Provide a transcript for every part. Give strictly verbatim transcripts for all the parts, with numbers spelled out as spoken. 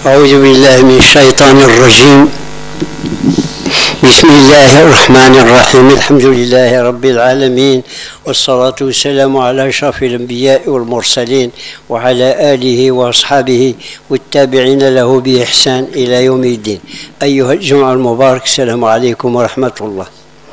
أعوذ بالله من الشيطان الرجيم. بسم الله الرحمن الرحيم. الحمد لله رب العالمين، والصلاة والسلام على أشرف الأنبياء والمرسلين وعلى آله وأصحابه والتابعين له بإحسان إلى يوم الدين. أيها الجمعة المبارك، السلام عليكم ورحمة الله.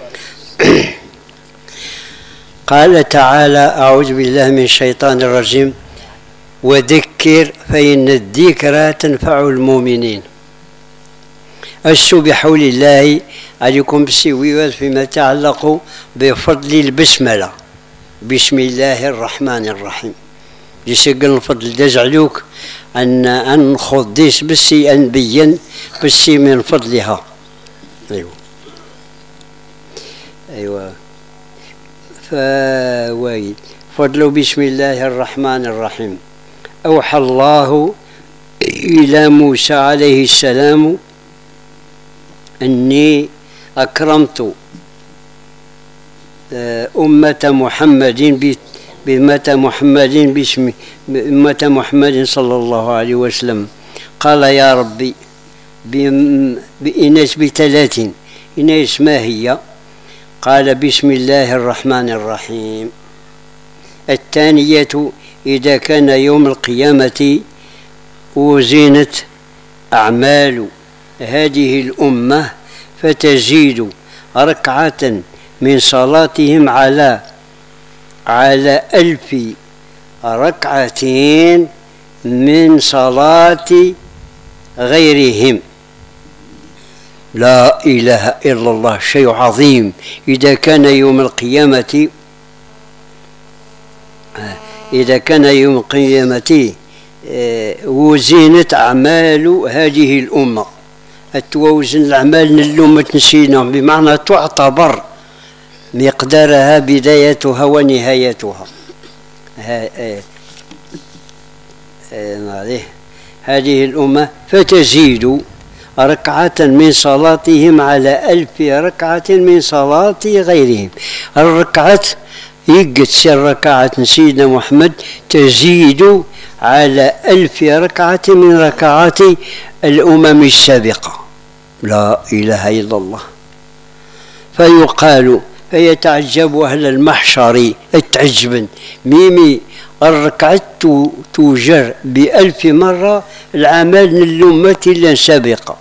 قال تعالى: أعوذ بالله من الشيطان الرجيم: وذكر فإن الذكرى تنفع المؤمنين. أشتو بحول الله عليكم بالسويات فيما يتعلق بفضل البسملة، بسم الله الرحمن الرحيم. يسجل الفضل دزعلوك أن أنخذ ديس بسي أنبين بسي من فضلها. أيوة أيوة فوايد فضل بسم الله الرحمن الرحيم. أوحى الله إلى موسى عليه السلام أني أكرمت أمة محمد بأمة محمد باسم أمة محمد صلى الله عليه وسلم. قال: يا ربي بإنس بثلاث، إنس ما هي؟ قال: بسم الله الرحمن الرحيم. الثانية: إذا كان يوم القيامة وزنت أعمال هذه الأمة فتزيد ركعة من صلاتهم على على ألف ركعة من صلاة غيرهم. لا إله إلا الله، شيء عظيم. إذا كان يوم القيامة إذا كان يوم القيامة وزنت أعمال هذه الأمة، التوازن الأعمال الأمة نسينا، بمعنى تعتبر مقدارها بدايتها ونهايتها. هذه الأمة فتزيد ركعة من صلاتهم على ألف ركعة من صلاة غيرهم. الركعة يقت سير ركعة سيدنا محمد تزيد على ألف ركعة من ركعات الأمم السابقة. لا إله إلا الله. فيقال فيتعجب أهل المحشر اتعجبا، ميمي الركعة توجر بألف مرة العمل للأمة السابقة.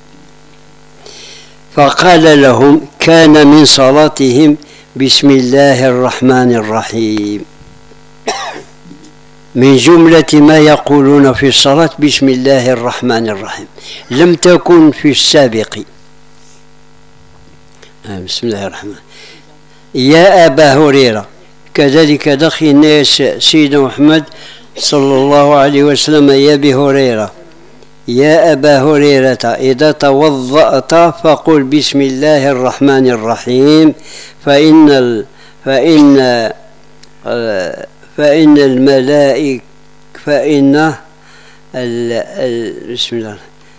فقال لهم: كان من صلاتهم بسم الله الرحمن الرحيم. من جملة ما يقولون في الصلاة بسم الله الرحمن الرحيم، لم تكن في السابق. بسم الله الرحمن. يا أبا هريرة، كذلك دخل الناس سيدنا محمد صلى الله عليه وسلم: يا أبي هريرة، يا أبا هريرة، إذا توضأت فقل بسم الله الرحمن الرحيم، فإن ال فإن ال فإن الملائكة فإن ال ال بسم الله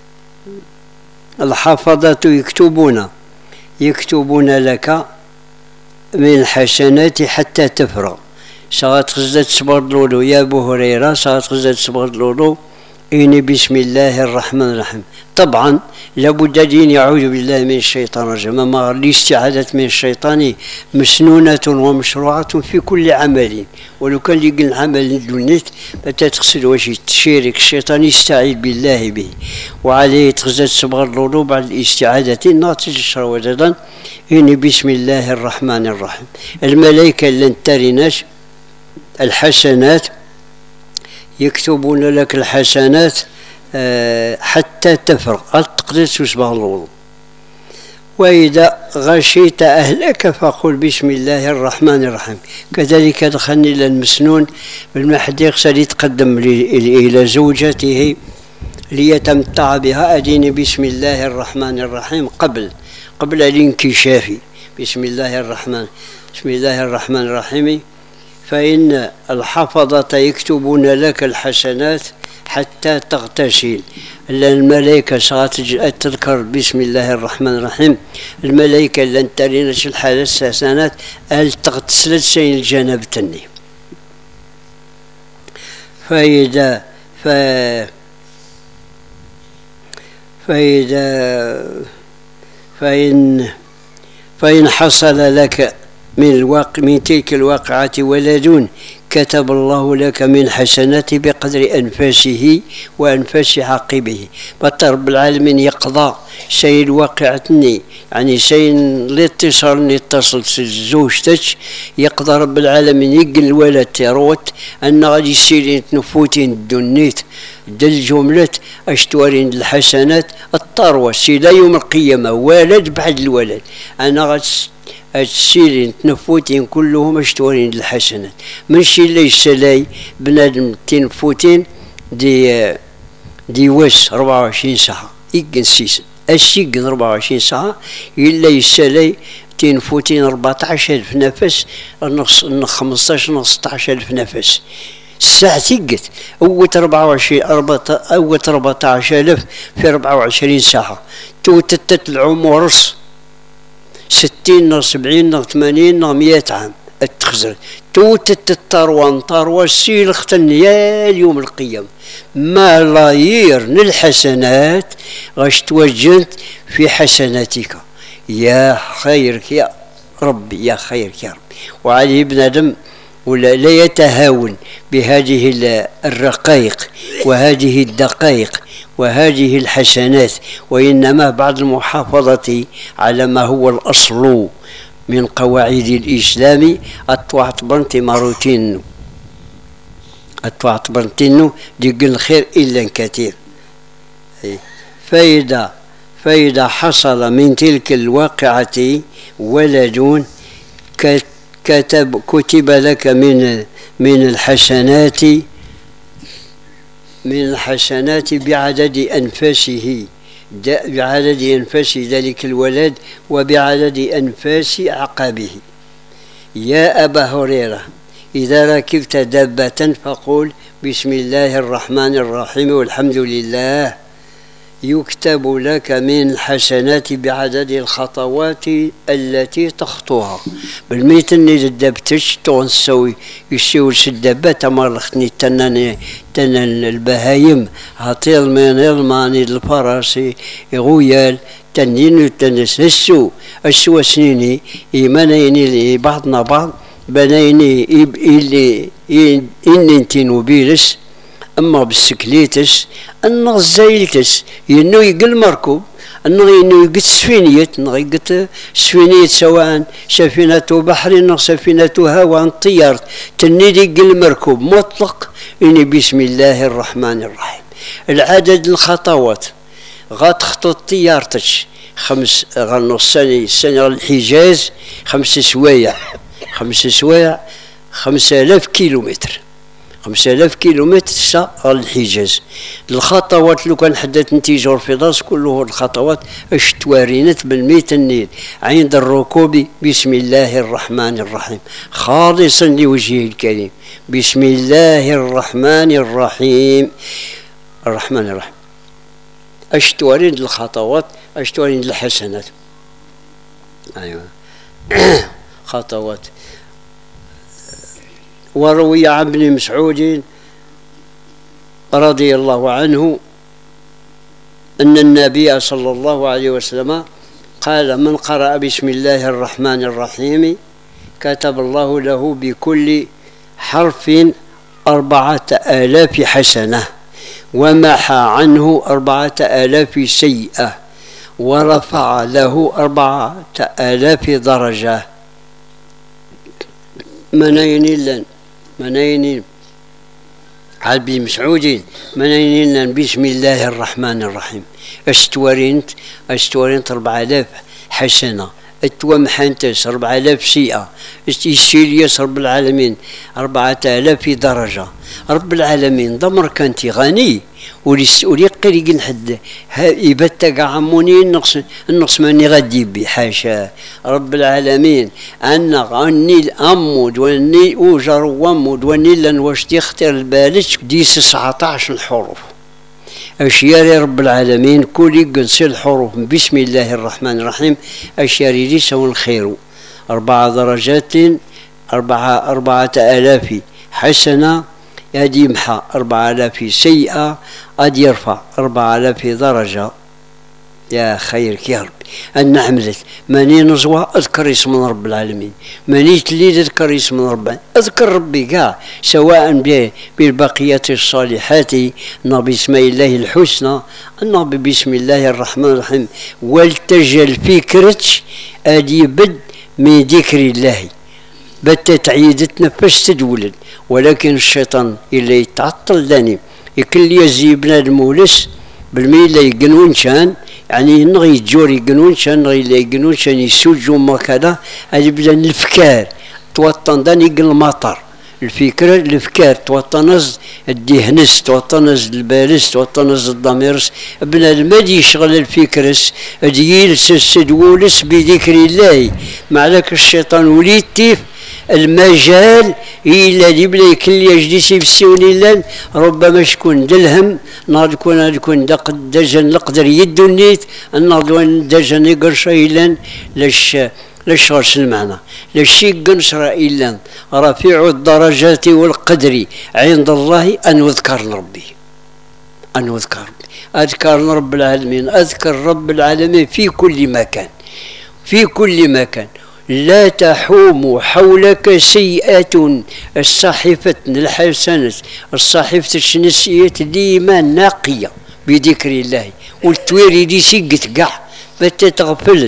الحفظة يكتبون يكتبون لك من الحسنات حتى تفرغ. صارت غزة صبر لولو يا أبو هريرة، صارت غزة صبر لولو إني بسم الله الرحمن الرحيم. طبعا لابد أن يعوذ بالله من الشيطان الرجيم. أما الاستعاذة من الشيطان مسنونة ومشروعة في كل عمل، ولو كان يقل عمل دونيت فتغسل وجه تشيرك الشيطان يستعيذ بالله به، وعليه تغزت صبغ اللولو بعد الاستعاذة ناتج الشروجدا إني بسم الله الرحمن الرحيم. الملائكة لن ترناش الحسنات يكتبون لك الحسنات حتى تفرغ، تقدر تصبغ الوضوء. وإذا غشيت أهلك فقل بسم الله الرحمن الرحيم. كذلك دخلني إلى المسنون بالمحد يقصد يتقدم إلى زوجته ليتمتع بها، أديني بسم الله الرحمن الرحيم قبل قبل الانكشاف. بسم الله الرحمن بسم الله الرحمن الرحيم. فإن الحفظة يكتبون لك الحسنات حتى تغتسل. الملائكة تذكر بسم الله الرحمن الرحيم، الملائكة لن ترينش الحالة الساسانات هل تغتسلت سين الجناب تني. فإذا ف فإذا فإن فإن حصل لك من الواقع من تلك الواقعة ولد كتب الله لك من حسنات بقدر أنفاسه وأنفاس عقبه. بطل رب العالمين يقضى شيء الواقعتني، يعني شيء الاتصال اللي اتصلت زوجتك، يقضى رب العالمين يقل الولد تيروت أن غادي يسيرين تنفوتين دنيت دل جملة أشتوارين الحسنات الطروة سيلا يوم القيامة ولد بعد الولد. أنا غاد السيرين تنفوتين كلهم اشتوارين الحسنات، منشي ليس لاي بنادم تنفوتين دي دي وس أربعة وعشرين ساعة يقن سيسن السيقن أربعة وعشرين ساعة إلا يسالي تنفوتين أربعة عشر ألف نفس نص خمسطاش نص ستاش ألف نفس الساعة تقت أوت أربعة وعشرين أربعة أوت أربعة عشر ألف في أربعة وعشرين ساعة توتت العمر ستين سبعين ثمانين مئة عام التخزر توتت الطروان طروة السيل يا اليوم القيامة ملايير الحسنات غاش توجنت في حسناتك يا خيرك يا ربي يا خيرك يا ربي. وعليه بنادم ولا لا يتهاون بهذه الرقائق وهذه الدقائق وهذه الحسنات، وإنما بعد المحافظة على ما هو الأصل من قواعد الإسلام أطوعت بنتي ماروتين أطوعت بنتينو ديق الخير إلا كثير. فإذا فإذا حصل من تلك الواقعة ولد كتب كتب لك من من الحسنات من الحسنات بعدد أنفاسه بعدد أنفاس ذلك الولد وبعدد أنفاس عقبه. يا أبا هريرة إذا ركبت دابة فقول بسم الله الرحمن الرحيم والحمد لله يكتب لك من الحسنات بعدد الخطوات التي تخطوها. بالميت اني دبتش تونسوي يسوي الدابة تمرختني تنن تنن البهايم هطيل من الماني الفراسي يغويال تنين تنس السو السو سنيني إيمانيني بعضنا بعض بنيني إلي إن انتي نوبيلس أما بالسكليتس أن زايلتس ينو يقل مركوب أنه ينو يقت سفينية نغيقت سفينية سواء سفينة بحر أو سفينة هواء طيارة تنيد يقل مركوب مطلق إني بسم الله الرحمن الرحيم. العدد الخطوات غاد خطوط طيارتش خمس غنص سنة سنة الحجاز خمس سوايع خمس سوايع خمسة آلاف كيلومتر خمسة آلاف كيلومتر ساعة الحجاز. الخطوات لو كان حدث نتيجة في راس كله الخطوات اش توارينت بالميت النيل عند الركوب بسم الله الرحمن الرحيم خالصا لوجهه الكريم بسم الله الرحمن الرحيم الرحمن الرحيم. اش توارين الخطوات اش توارين الحسنات. ايوه خطوات. وروي عن ابن مسعود رضي الله عنه أن النبي صلى الله عليه وسلم قال من قرأ بسم الله الرحمن الرحيم كتب الله له بكل حرف أربعة آلاف حسنة ومحى عنه أربعة آلاف سيئة ورفع له أربعة آلاف درجة. منين لن منين عبد مسعود منين بسم الله الرحمن الرحيم استورينت استورينت أربعة آلاف حسنة اتومحنتس أربعة آلاف سيئة استيسيليس رب العالمين أربعة آلاف درجة. رب العالمين ضمر كنتي غني ولي قريق حد يبتق عموني النقص النقص ماني غادي بي حاشا رب العالمين أن غني الأمود وني أوجر ومود وني لن واش تختار البالش دي تسعطاش الحروف أشياء رب العالمين كل يقنصي الحروف بسم الله الرحمن الرحيم أشياء ليس الخير أربع درجات أربعة أربعة آلاف حسنة يدي يمحى أربعة آلاف سيئة قد يرفع أربعة آلاف درجة يا خيرك يا ربي. أنا عملت ماني نزوى أذكر اسم رب العالمين، ماني تليد أذكر اسم رب، أذكر ربي كاع، سواء بالبقية الصالحات، نبي بسم الله الحسنى، نبي بسم الله الرحمن الرحيم، والتجل فكرتش أدي بد من ذكر الله، بتت عيدتنا فاش تدولد، ولكن الشيطان اللي يتعطل داني يكل يزي بنادم ولس بالميل يقنون شان، يعني نغي جور يقنون شان، نغي لا يقنون شان يسوجوا ما كذا، هذه بدا الافكار توطن داني يقل المطر، الفكرة الافكار توطنز الدهنس، توطنز البارس، توطنز الضميرس، بنادم هادي يشغل الفكرس، هادي يلسس دولس بذكر الله، مع ذاك الشيطان وليد تيف المجال إلا اللي بلا يكل يجلس يفسيون إلا ربما شكون دلهم نهار كون كون دق دجن لقدر يدو النيت النهار وين دجن يقرش إلا لاش لاش غرس المعنى لاش يقنصر إلا رفيع الدرجات والقدر عند الله أن يذكر ربي، أن يذكر ربي، أذكر رب العالمين، أذكر رب العالمين في كل مكان، في كل مكان. لا تحوم حولك سيئة، الصحيفة الحسنة الصحيفة الشنسية ديما ناقية بذكر الله، والتويري دي سيقت كاع بتتغفل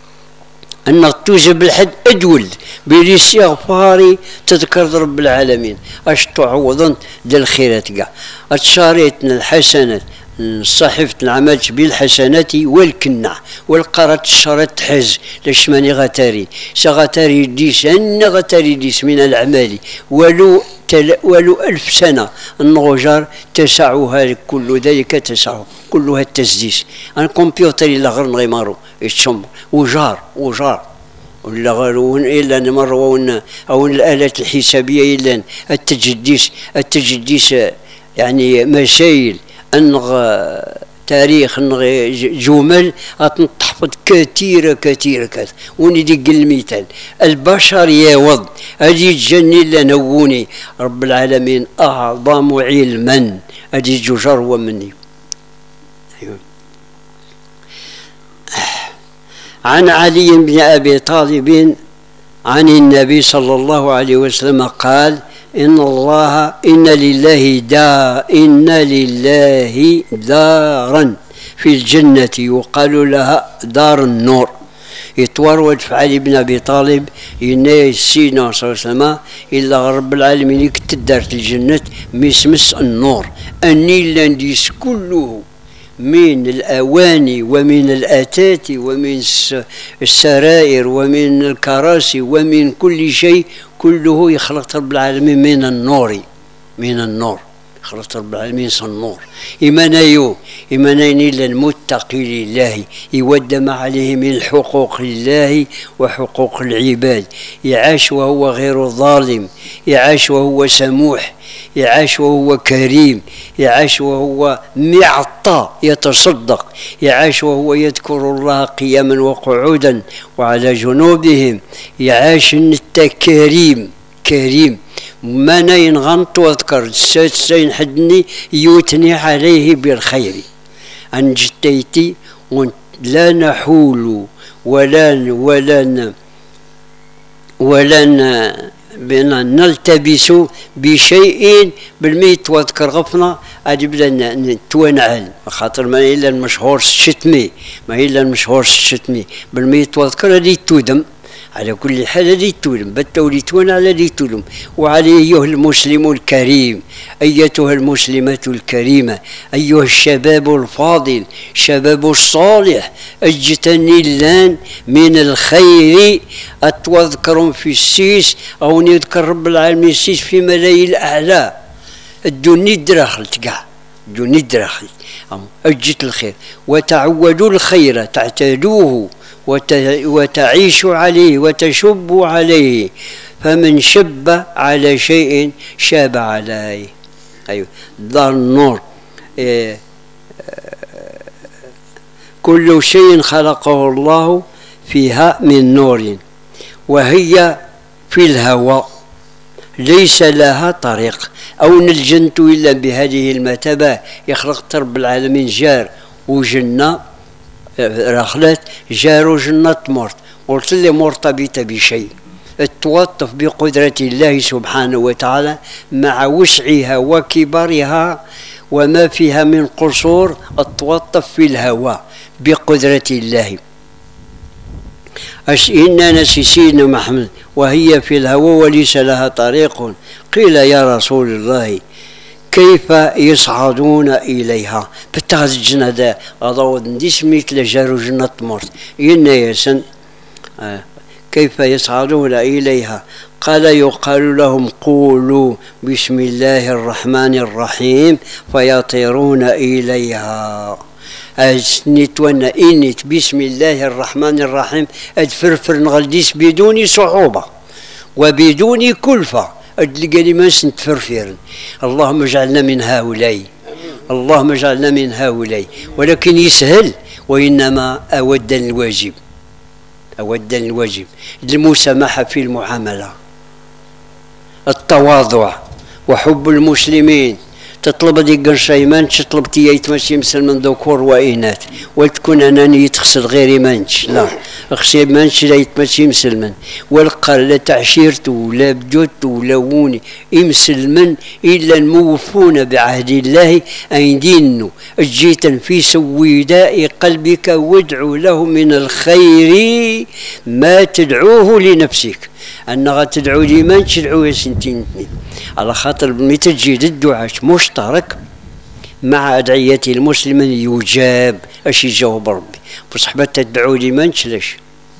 انك توجب الحد ادول بالاستغفار تذكر رب العالمين اش تعوضن ديال الخيرات كاع اتشاريتنا الحسنات صحيفة العمل بالحسنات والكنع والقرات الشرط حز لاش ماني غتاري سغتاري ديس ان غتاري ديس من الاعمال ولو تل ولو ألف سنة النغجار تسعها كل ذلك تسع كلها التسديس الكمبيوتر إلا غير نغيمارو يتشم وجار وجار ولا غير إلا نمر أو الآلات الحسابية إلا التجديس التجديس يعني مسائل أنغ تاريخ أنغ جمل تحفظ كثيرة كثيرة كثيرة وندق المثال البشر يوض أجي تجني لنوني رب العالمين أعظم علما أجي ججر ومني. أيوة. عن علي بن أبي طالب عن النبي صلى الله عليه وسلم قال إن الله إن لله دا إن لله دارا في الجنة يقال لها دار النور يتورد في علي بن أبي طالب يناي سيدنا صلى الله عليه وسلم إلا رب العالمين كتدارت الجنة مسمس النور أني لانديس كله من الأواني ومن الآتات ومن السرائر ومن الكراسي ومن كل شيء كله يخلق رب العالمين من النور من النور خلق رب العالمين النور إيمانيو إيمانين إلا المتقي لله يودم عليه من حقوق الله وحقوق العباد يعاش وهو غير ظالم يعاش وهو سموح يعاش وهو كريم يعاش وهو معطى يتصدق يعاش وهو يذكر الله قياما وقعودا وعلى جنوبهم يعاش التكريم كريم ما نين غنط واذكر سين حدني يوتني عليه بالخير أن جتيتي لا نحول ولا ولا ولا بنا نلتبس بشيء بالميت واذكر غفنا أجي بدا نتوانعل خاطر ما إلا المشهور الشتمي ما إلا المشهور الشتمي بالميت واذكر هذه تودم على كل حال هذه تولم بالتوليتون على هذه تولم وعلى أيها المسلم الكريم أيتها المسلمة الكريمة أيها الشباب الفاضل شباب الصالح اجتني اللان من الخير أتوذكرون في السيس أو نذكر رب العالمين السيس في ملايين الأعلى الدنيا دراخلت كاع الدنيا دراخلت أجت الخير وتعودوا الخير تعتادوه وتعيش عليه وتشب عليه فمن شب على شيء شاب عليه. أيوة دار النور إيه كل شيء خلقه الله فيها من نور وهي في الهواء ليس لها طريق أو نلجنت إلا بهذه المرتبة يخلق رب العالمين جار وجنة رخلت جارو جنة مرت قلت لي مرتبطة بشيء التوطف بقدرة الله سبحانه وتعالى مع وسعها وكبرها وما فيها من قصور التوطف في الهواء بقدرة الله. إن نسي سيدنا محمد وهي في الهواء وليس لها طريق. قيل يا رسول الله كيف يصعدون إليها؟ بتاخذ الجنة دا أضوض نديس مثل جارو جنة مرت إن يسن آه. كيف يصعدون إليها؟ قال يقال لهم قولوا بسم الله الرحمن الرحيم فيطيرون إليها. أسنتونا إنت بسم الله الرحمن الرحيم أدفرفر نغلديس بدون صعوبة وبدون كلفة أدلقى ما سنتفرفر. اللهم اجعلنا من هؤلاء، اللهم اجعلنا من هؤلاء. ولكن يسهل وإنما أود الواجب، أود الواجب المسامحة في المعاملة، التواضع وحب المسلمين. تطلب ديك شيمان تطلب تيايت ماشي مسلمن ذكور وإناث وتكون أنانية تخسر غيري مانش لا خسي مانش لا يتمشي مسلمن والقال لا تعشيرته ولا بجوته ولا ووني مسلمن إلا الموفون بعهد الله أن دينه جيتا في سويداء قلبك وادعو له من الخير ما تدعوه لنفسك. أنها تدعو لي ما تدعو سنتين على خاطر متى تجي الدعاء مشترك مع أدعية المسلمين يجاب أش يجاوب ربي بصحبة تدعو لي ما نشلش.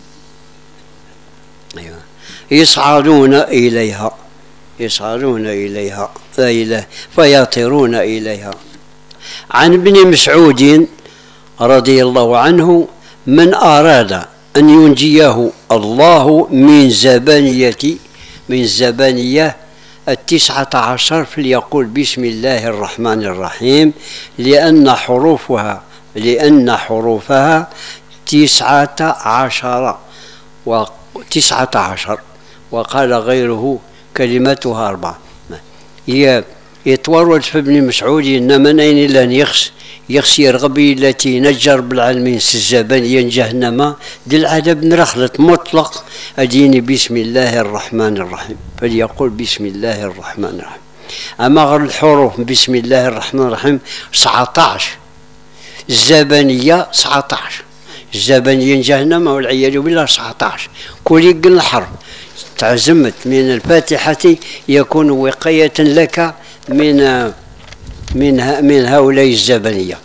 أيوة. يصعدون إليها، يصعدون إليها إله فيطيرون إليها. عن ابن مسعود رضي الله عنه من أراد أن ينجيه الله من زبانية من زبانية التسعة عشر فليقول بسم الله الرحمن الرحيم لأن حروفها لأن حروفها تسعة عشر وتسعة عشر وقال غيره كلمتها أربعة. هي يتورد في ابن مسعود إنما نين لن يخس يخس يرغبي التي نجر بالعلمين سجابانيا جهنم دي العذاب نرخلت مطلق أديني بسم الله الرحمن الرحيم فليقول بسم الله الرحمن الرحيم. أما غير الحروف بسم الله الرحمن الرحيم تسعة عشر الزبانية تسعة عشر الزبانية جهنم والعياذ بالله تسعة عشر كل يقل الحرب تعزمت من الفاتحة يكون وقاية لك من من من هؤلاء الزبانية.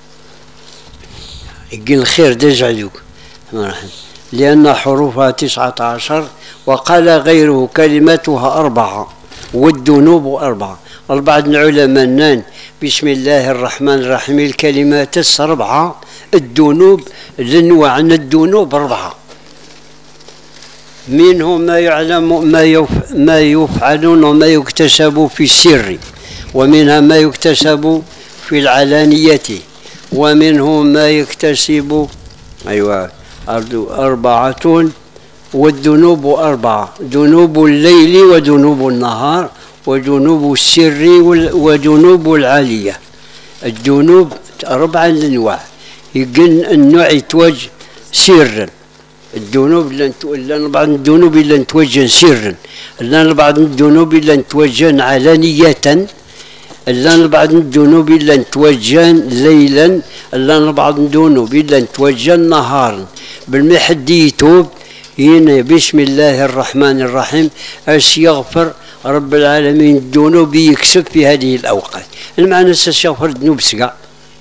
يقول الخير دجعلوك لأن حروفها تسعة عشر وقال غيره كلمتها أربعة والذنوب أربعة. أربعة العلماء نان بسم الله الرحمن الرحيم الكلمات أربعة الذنوب لنوع عن الذنوب أربعة منهم ما يعلم ما يف ما يفعلون وما يكتسب في السر ومنها ما يكتسب في العلانية ومنهم ما يكتسب أيوة أربعة والذنوب أربعة ذنوب الليل وذنوب النهار وذنوب السر وذنوب العالية. الذنوب أربعة أنواع يقن النوع يتوجه سرا الذنوب لن بعض الذنوب اللي نتوجه سرا لان بعض الذنوب اللي نتوجه علانية لان بعض الذنوب اللي نتوجه ليلا لان بعض الذنوب اللي نتوجه نهارا بالمحد يتوب هنا بسم الله الرحمن الرحيم اش يغفر رب العالمين الذنوب يكسب في هذه الاوقات. المعنى سيغفر الذنوب سقع.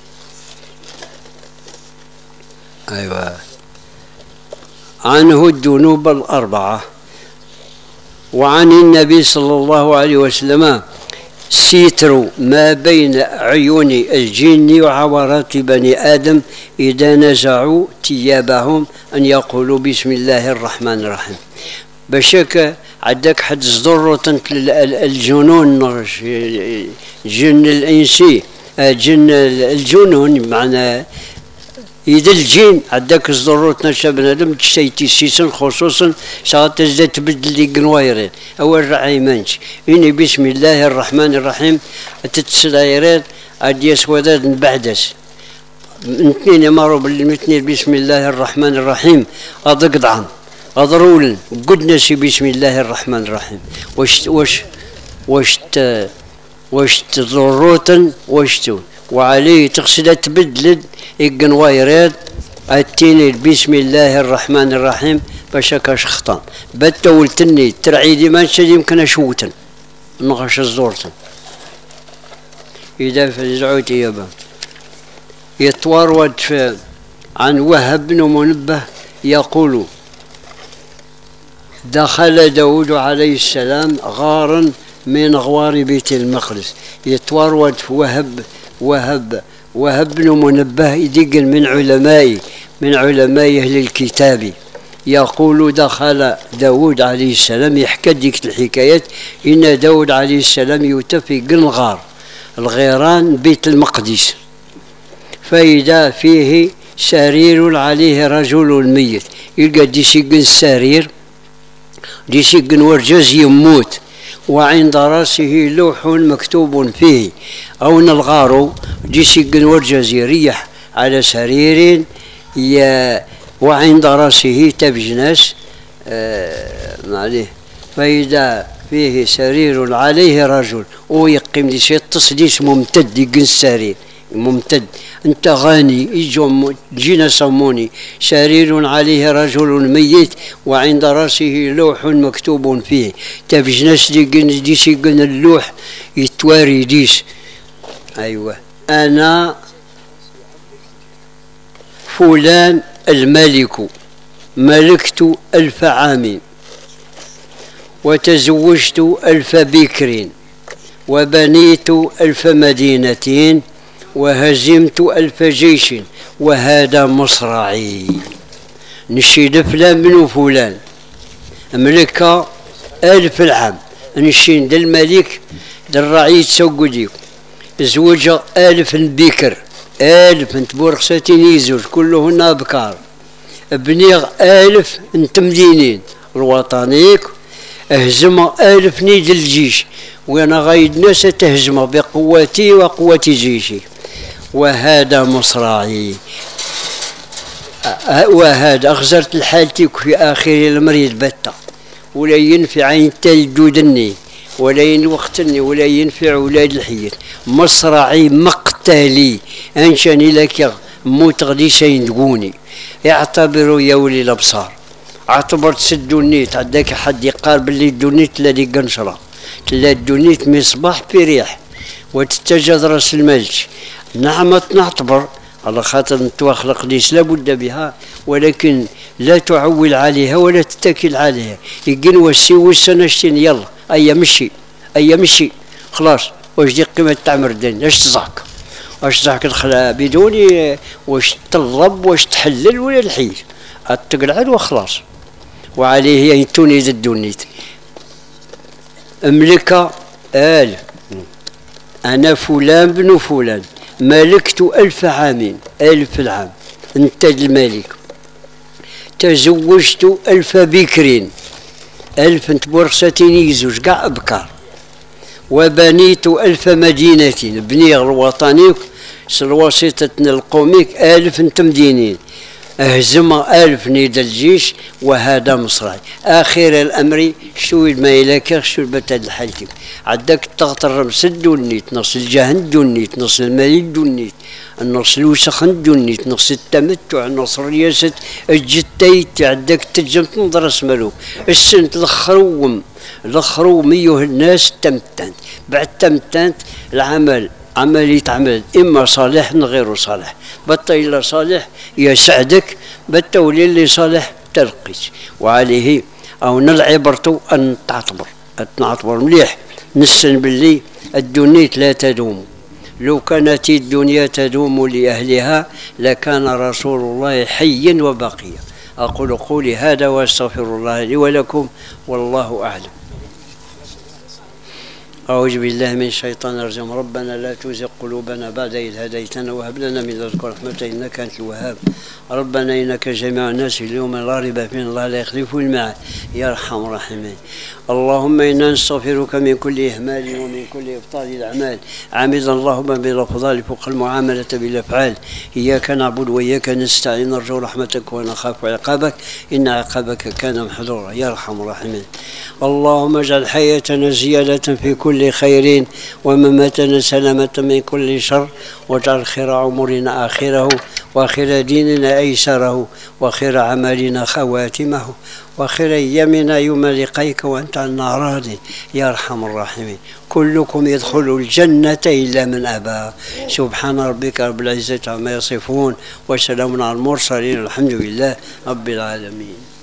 ايوه عنه الذنوب الأربعة. وعن النبي صلى الله عليه وسلم ستر ما بين عيون الجن وعورات بني آدم إذا نزعوا ثيابهم أن يقولوا بسم الله الرحمن الرحيم. بشك عندك حد صدر الجنون جن الإنسي جن الجنون معناه إذا الجين عندك ضرورة نشا بنادم تشتيتي سيسن خصوصا ساعات تزداد تبدل لي قنوايرين أول رعي منش إني بسم الله الرحمن الرحيم تتسلايرين أدي سوداد بعدس اثنين يمروا بالمتنين بسم الله الرحمن الرحيم أضقضعن أضرولن قدنا شي بسم الله الرحمن الرحيم واش واش واش واش تضروتن واش تو وعليه تغسل تبدل يقن وايرات التيني بسم الله الرحمن الرحيم باش هكاش خطان بتولتني ترعيدي ما يمكن اشوتن نغش الزورتن إذا فزعوت يابا يتورد عن وهب بن منبه يقول دخل داود عليه السلام غارا من غوار بيت المقدس يتورد وهب وهب وهب بن منبه يدقل من علماء من علماء أهل الكتاب يقول دخل داود عليه السلام يحكى ديك الحكايات إن داود عليه السلام يتفق الغار الغيران بيت المقدس فإذا فيه سرير عليه رجل ميت يلقى دي سجن السرير دي سجن ورجز يموت وعند راسه لوح مكتوب فيه أو الغار دي سجن ورجز يريح على سرير وعند راسه تبجناس آه عليه فإذا فيه سرير عليه رجل ويقيم لي شيء تصديس ممتد يقن السرير ممتد انت غاني يجوا جينا سموني سرير عليه رجل ميت وعند راسه لوح مكتوب فيه تبجناس ديس يقن اللوح يتواري ديس ايوه انا فلان الملك ملكت ألف عام وتزوجت ألف بكر وبنيت ألف مدينة وهزمت ألف جيش وهذا مصرعي نشيد فلان بن فلان ملك ألف العام نشين دا الملك دا الرعية سوقديك زوج ألف بكر ألف تبورخساتين يزوج كلهن أبكار بنيغ ألف انت مدينين الوطنيك اهزم ألف نيد الجيش وانا غايد ناس تهزم بقوتي وقوة جيشي وهذا مصراعي وهذا أخزرت لحالتك في آخر المريض بتا ولا ينفع عين تلدودني ولا ينوختني ولا ينفع ولاد الحيات مصرعي مقتلي انشاني لك موت غدي سيندقوني اعتبروا يا ولي الابصار اعتبرت سدونيت عندك حد يقارب اللي دونيت الذي قنشره تلا دونيت مصباح في ريح وتتجد راس الملك نعمة نعتبر على خاطر نتوخلق ليس لابد بها ولكن لا تعول عليها ولا تتكل عليها يقين وسي وسنشتين يلا ايا مشي ايا مشي خلاص واش دي قيمة تعمر دين اش تزعك واش تزعك الخلا بدون واش تضرب واش تحلل ولا الحيل تقلعد وخلاص وعليه ينتوني ذا الدونيت املك آل انا فلان بن فلان ملكت ألف عام ألف العام انت الملك تزوجت ألف بكر ألف تبورساتين يزوج كاع أبكار وبنيت ألف مدينة بني الوطني سلواسطة القوميك ألف تمدينين اهزم ألف نيد الجيش وهذا مصراي آخر الأمر شو ما يلاك شو البتاد الحالتي عدك تغطر سد دونيت نص الجهن دونيت نص المال دونيت النص الوسخ دونيت نص التمتع نص رياسة الجتيت عدك تجم تنظر اسملو السنت الخروم الخروم ايها الناس تمتنت بعد تمتنت العمل عمل يتعمل إما صالح غير صالح بطا إلا صالح يسعدك بطا ولي اللي صالح تلقيت وعليه أو نلعبرتو أن تعتبر تعتبر مليح نسن باللي الدنيا لا تدوم لو كانت الدنيا تدوم لأهلها لكان رسول الله حيا وبقيا أقول قولي هذا وأستغفر الله لي ولكم والله أعلم. أعوذ بالله من الشيطان الرجيم. ربنا لا تزغ قلوبنا بعد إذ هديتنا وهب لنا من لدنك رحمة إنك أنت الوهاب. ربنا إنك جميع الناس اليوم لا ريب فيه الله لا يخلف الميعاد يا أرحم الراحمين. اللهم إنا نستغفرك من كل إهمال ومن كل إبطال الأعمال عامدا اللهم بالأفضال فوق المعاملة بالأفعال. إياك نعبد وإياك نستعين نرجو رحمتك ونخاف عقابك إن عقابك كان محذورا يا أرحم الراحمين. اللهم اجعل حياتنا زيادة في كل خير ومماتنا سلامة من كل شر واجعل خير عمرنا آخره وخير ديننا أيسره وخير عملنا خواتمه وخير أيامنا يوم لقيك وأنت عنا راض يا أرحم الراحمين. كلكم يدخل الجنة إلا من أبى. سبحان ربك رب العزة عما يصفون وسلام على المرسلين الحمد لله رب العالمين.